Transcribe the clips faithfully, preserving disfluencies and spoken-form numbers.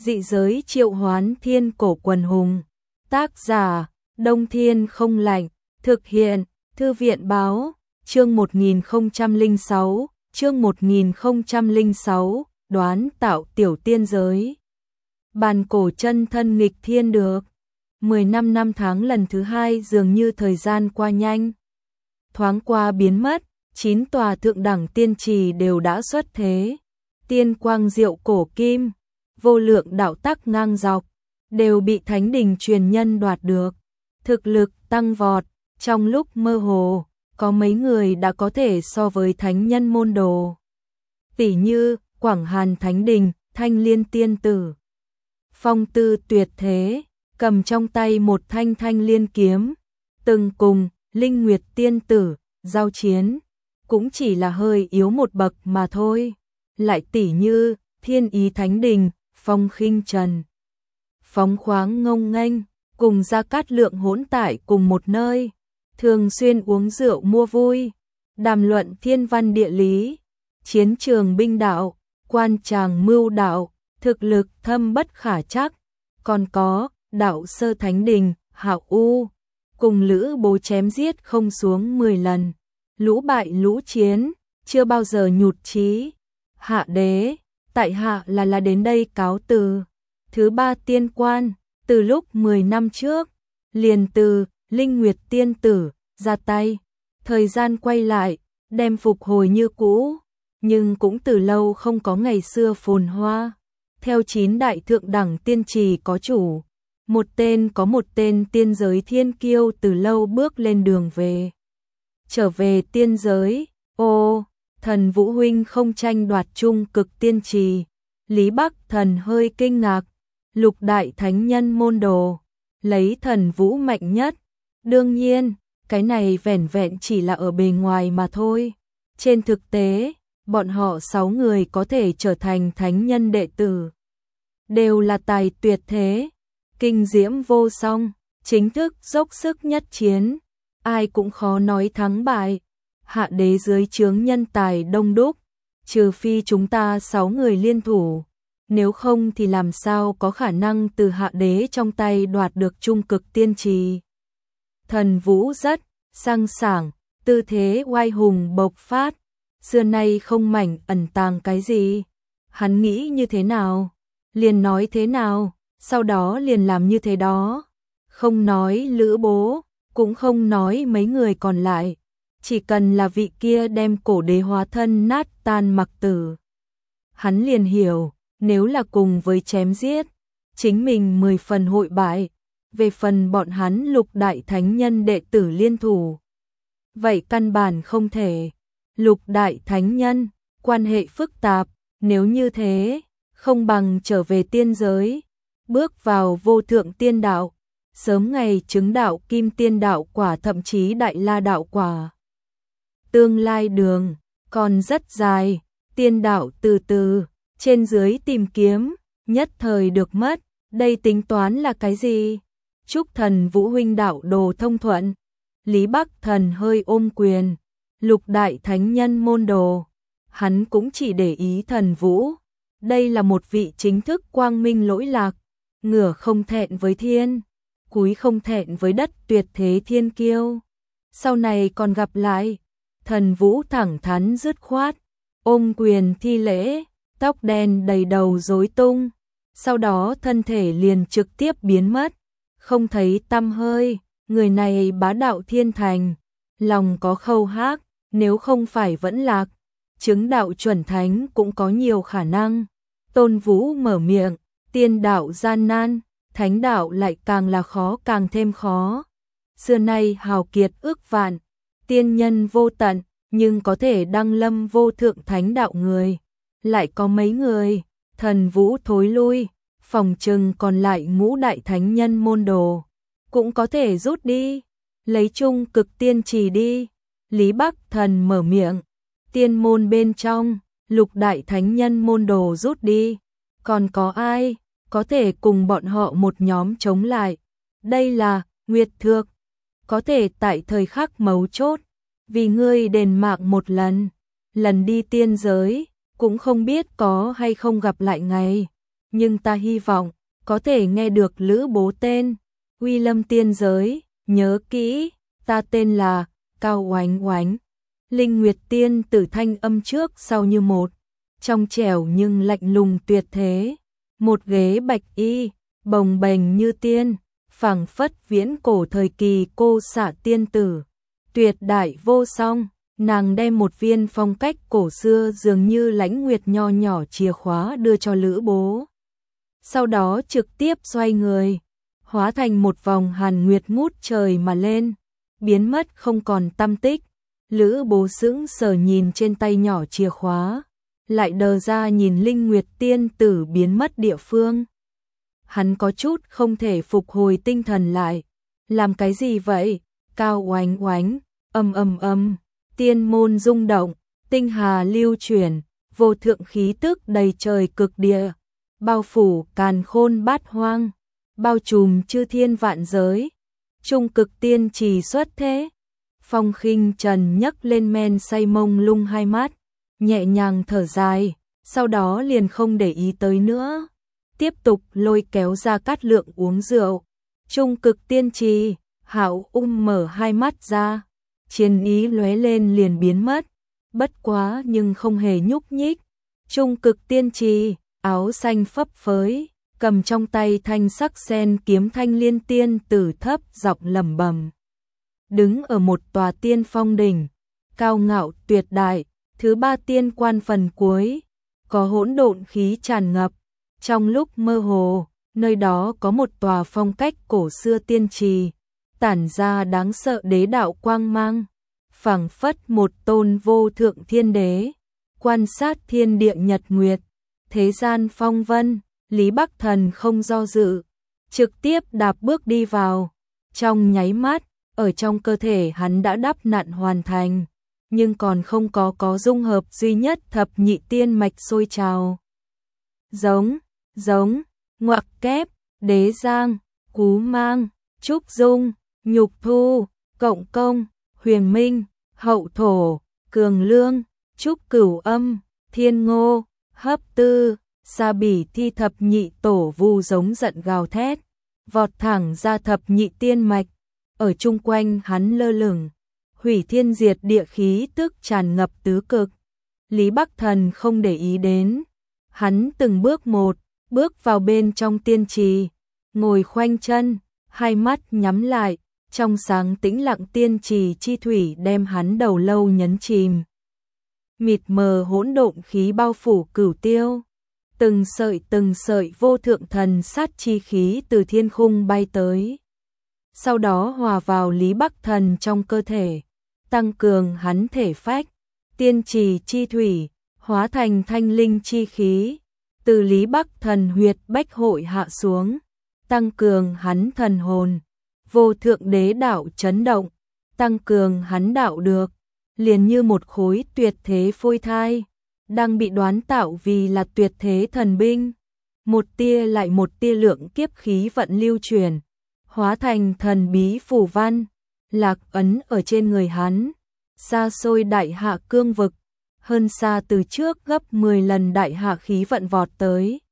Dị giới triệu hoán thiên cổ quần hùng. Tác giả, Đông Thiên không lạnh. Thực hiện, Thư viện báo, chương một nghìn không trăm lẻ sáu, chương một nghìn không trăm lẻ sáu, đoán tạo tiểu tiên giới. Bàn cổ chân thân nghịch thiên được. mười lăm năm tháng lần thứ hai dường như thời gian qua nhanh. Thoáng qua biến mất, chín tòa thượng đẳng tiên trì đều đã xuất thế. Tiên quang diệu cổ kim, vô lượng đạo tắc ngang dọc, đều bị Thánh Đình truyền nhân đoạt được. Thực lực tăng vọt, trong lúc mơ hồ, có mấy người đã có thể so với thánh nhân môn đồ. Tỷ như, Quảng Hàn Thánh Đình, Thanh Liên Tiên Tử. Phong tư tuyệt thế, cầm trong tay một thanh thanh liên kiếm, từng cùng Linh Nguyệt Tiên Tử giao chiến, cũng chỉ là hơi yếu một bậc mà thôi. Lại tỷ như Thiên Ý Thánh Đình, Phong Khinh Trần, phóng khoáng ngông nghênh, cùng Gia Cát Lượng hỗn tại cùng một nơi, thường xuyên uống rượu mua vui, đàm luận thiên văn địa lý, chiến trường binh đạo, quan tràng mưu đạo, thực lực thâm bất khả trắc. Còn có Đạo Sơ Thánh Đình, Hạo U, cùng Lữ Bố chém giết không xuống mười lần, lũ bại lũ chiến, chưa bao giờ nhụt chí. Hạ đế, tại hạ là là đến đây cáo từ. Thứ ba tiên quan, từ lúc mười năm trước, liền từ Linh Nguyệt Tiên Tử ra tay, thời gian quay lại, đem phục hồi như cũ, nhưng cũng từ lâu không có ngày xưa phồn hoa. Theo chín đại thượng đẳng tiên trì có chủ, một tên có một tên tiên giới thiên kiêu từ lâu bước lên đường về. Trở về tiên giới, ô, Thần Vũ huynh không tranh đoạt chung cực tiên trì. Lý Bắc Thần hơi kinh ngạc, lục đại thánh nhân môn đồ, lấy Thần Vũ mạnh nhất. Đương nhiên, cái này vẻn vẹn chỉ là ở bề ngoài mà thôi. Trên thực tế, bọn họ sáu người có thể trở thành thánh nhân đệ tử, đều là tài tuyệt thế, kinh diễm vô song, chính thức dốc sức nhất chiến, ai cũng khó nói thắng bại. Hạ đế dưới trướng nhân tài đông đúc, trừ phi chúng ta sáu người liên thủ, nếu không thì làm sao có khả năng từ hạ đế trong tay đoạt được trung cực tiên trì. Thần Vũ rất sang sảng, tư thế oai hùng bộc phát, xưa nay không mảnh ẩn tàng cái gì. Hắn nghĩ như thế nào, liền nói thế nào, sau đó liền làm như thế đó. Không nói Lữ Bố, cũng không nói mấy người còn lại, chỉ cần là vị kia đem cổ đế hóa thân nát tan mặc tử, hắn liền hiểu, nếu là cùng với chém giết, chính mình mười phần hội bại. Về phần bọn hắn lục đại thánh nhân đệ tử liên thủ, vậy căn bản không thể. Lục đại thánh nhân, quan hệ phức tạp, nếu như thế, không bằng trở về tiên giới, bước vào vô thượng tiên đạo, sớm ngày chứng đạo kim tiên đạo quả, thậm chí đại la đạo quả. Tương lai đường còn rất dài, tiên đạo từ từ, trên dưới tìm kiếm, nhất thời được mất, đây tính toán là cái gì? Chúc Thần Vũ huynh đạo đồ thông thuận. Lý Bắc Thần hơi ôm quyền, lục đại thánh nhân môn đồ, hắn cũng chỉ để ý Thần Vũ. Đây là một vị chính thức quang minh lỗi lạc, ngửa không thẹn với thiên, cúi không thẹn với đất tuyệt thế thiên kiêu. Sau này còn gặp lại. Thần Vũ thẳng thắn dứt khoát, ôm quyền thi lễ, tóc đen đầy đầu rối tung, sau đó thân thể liền trực tiếp biến mất, không thấy tăm hơi. Người này bá đạo thiên thành, lòng có khâu hác, nếu không phải vẫn lạc, chứng đạo chuẩn thánh cũng có nhiều khả năng. Tôn Vũ mở miệng, tiên đạo gian nan, thánh đạo lại càng là khó càng thêm khó. Xưa nay hào kiệt ước vạn, tiên nhân vô tận, nhưng có thể đăng lâm vô thượng thánh đạo người, lại có mấy người. Thần Vũ thối lui, phòng trừng còn lại ngũ đại thánh nhân môn đồ, cũng có thể rút đi, lấy chung cực tiên trì đi. Lý Bắc Thần mở miệng, tiên môn bên trong, lục đại thánh nhân môn đồ rút đi, còn có ai có thể cùng bọn họ một nhóm chống lại? Đây là Nguyệt Thược, có thể tại thời khắc mấu chốt, vì ngươi đền mạng một lần, lần đi tiên giới, cũng không biết có hay không gặp lại ngày. nhưng ta hy vọng có thể nghe được Lữ Bố tên. Uy Lâm tiên giới, nhớ kỹ, ta tên là Cao Oánh Oánh. Linh Nguyệt tiên tử thanh âm trước sau như một, trong trẻo nhưng lạnh lùng tuyệt thế. Một ghế bạch y, bồng bềnh như tiên, phảng phất viễn cổ thời kỳ cô xạ tiên tử, tuyệt đại vô song. Nàng đem một viên phong cách cổ xưa dường như lãnh nguyệt nho nhỏ chìa khóa đưa cho Lữ Bố. Sau đó trực tiếp xoay người, hóa thành một vòng hàn nguyệt ngút trời mà lên, biến mất không còn tăm tích. Lữ Bố sững sờ nhìn trên tay nhỏ chìa khóa, lại đờ ra nhìn Linh Nguyệt tiên tử biến mất địa phương. Hắn có chút không thể phục hồi tinh thần lại. Làm cái gì vậy? Cao Oánh Oánh, ầm ầm ầm, tiên môn rung động, tinh hà lưu chuyển, vô thượng khí tức đầy trời cực địa, bao phủ càn khôn bát hoang, bao trùm chư thiên vạn giới. Trung cực tiên trì xuất thế. Phong Khinh Trần nhấc lên men say mông lung hai mắt, nhẹ nhàng thở dài, sau đó liền không để ý tới nữa, tiếp tục lôi kéo Gia Cát Lượng uống rượu. Trung cực tiên trì, Hạo Ung mở hai mắt ra, chiến ý lóe lên liền biến mất, bất quá nhưng không hề nhúc nhích. Trung cực tiên trì, áo xanh phấp phới, cầm trong tay thanh sắc sen kiếm Thanh Liên tiên tử thấp giọng lẩm bẩm. Đứng ở một tòa tiên phong đỉnh, cao ngạo tuyệt đại, thứ ba tiên quan phần cuối, có hỗn độn khí tràn ngập. Trong lúc mơ hồ, nơi đó có một tòa phong cách cổ xưa tiên trì, tản ra đáng sợ đế đạo quang mang, phảng phất một tôn vô thượng thiên đế, quan sát thiên địa nhật nguyệt, thế gian phong vân. Lý Bắc Thần không do dự, trực tiếp đạp bước đi vào. Trong nháy mắt, ở trong cơ thể hắn đã đắp nặn hoàn thành, nhưng còn không có có dung hợp duy nhất thập nhị tiên mạch sôi trào. Giống, giống, ngoặc kép, đế giang, cú mang, trúc dung, nhục thu, cộng công, huyền minh, hậu thổ, cường lương, trúc cửu âm, thiên ngô, hấp tư. Sa Bỉ Thi thập nhị tổ vu giống giận gào thét, vọt thẳng ra thập nhị tiên mạch, ở chung quanh hắn lơ lửng, hủy thiên diệt địa khí tức tràn ngập tứ cực. Lý Bắc Thần không để ý đến, hắn từng bước một, bước vào bên trong tiên trì, ngồi khoanh chân, hai mắt nhắm lại, trong sáng tĩnh lặng tiên trì chi thủy đem hắn đầu lâu nhấn chìm. Mịt mờ hỗn độn khí bao phủ cửu tiêu. Từng sợi từng sợi vô thượng thần sát chi khí từ thiên khung bay tới. Sau đó hòa vào Lý Bắc Thần trong cơ thể, tăng cường hắn thể phách. Tiên trì chi thủy, hóa thành thanh linh chi khí, từ Lý Bắc Thần huyệt bách hội hạ xuống, tăng cường hắn thần hồn. Vô thượng đế đạo chấn động, tăng cường hắn đạo được, liền như một khối tuyệt thế phôi thai, đang bị đoán tạo vì là tuyệt thế thần binh. Một tia lại một tia lượng kiếp khí vận lưu truyền, hóa thành thần bí phù văn, lạc ấn ở trên người hắn. Xa xôi đại hạ cương vực, hơn xa từ trước gấp mười lần đại hạ khí vận vọt tới.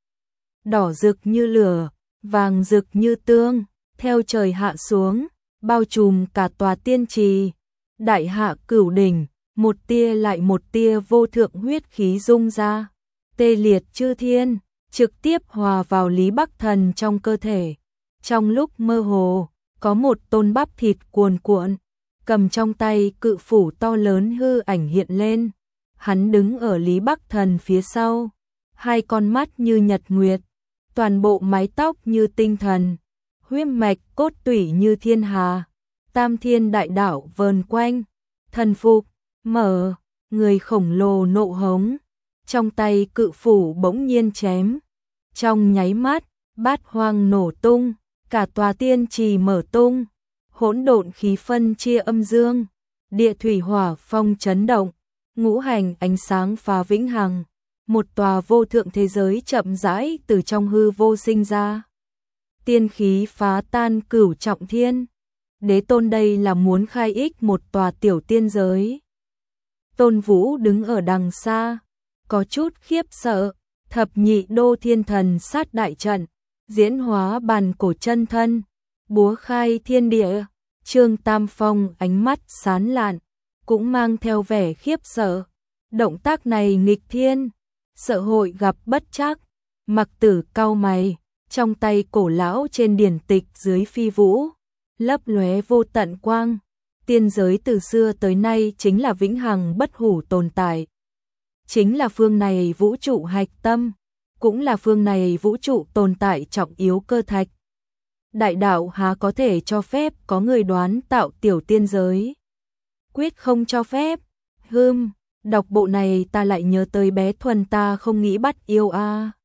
Đỏ rực như lửa, vàng rực như tương, theo trời hạ xuống, bao trùm cả tòa tiên trì. Đại hạ cửu đỉnh, một tia lại một tia vô thượng huyết khí dung ra, tê liệt chư thiên, trực tiếp hòa vào Lý Bắc Thần trong cơ thể. Trong lúc mơ hồ, có một tôn bắp thịt cuồn cuộn, cầm trong tay cự phủ to lớn hư ảnh hiện lên. Hắn đứng ở Lý Bắc Thần phía sau, hai con mắt như nhật nguyệt, toàn bộ mái tóc như tinh thần, huyết mạch cốt tủy như thiên hà, tam thiên đại đạo vờn quanh, thần phục, mở, người khổng lồ nộ hống, trong tay cự phủ bỗng nhiên chém. Trong nháy mắt, bát hoang nổ tung, cả tòa tiên trì mở tung, hỗn độn khí phân chia âm dương, địa thủy hỏa phong chấn động, ngũ hành ánh sáng phá vĩnh hằng, một tòa vô thượng thế giới chậm rãi từ trong hư vô sinh ra. Tiên khí phá tan cửu trọng thiên, đế tôn đây là muốn khai ích một tòa tiểu tiên giới. Tôn Vũ đứng ở đằng xa, có chút khiếp sợ, Thập nhị đô thiên thần sát đại trận, diễn hóa bàn cổ chân thân, búa khai thiên địa. Trương Tam Phong ánh mắt sáng lạn, cũng mang theo vẻ khiếp sợ. Động tác này nghịch thiên, sợ hội gặp bất trắc. Mặc Tử cau mày, trong tay cổ lão trên điển tịch dưới phi vũ, lấp lóe vô tận quang. Tiên giới từ xưa tới nay chính là vĩnh hằng bất hủ tồn tại. Chính là phương này vũ trụ hạch tâm, cũng là phương này vũ trụ tồn tại trọng yếu cơ thạch. Đại đạo há có thể cho phép có người đoán tạo tiểu tiên giới? Quyết không cho phép. Hừm, đọc bộ này ta lại nhớ tới bé Thuần ta không nghĩ bắt yêu a. À.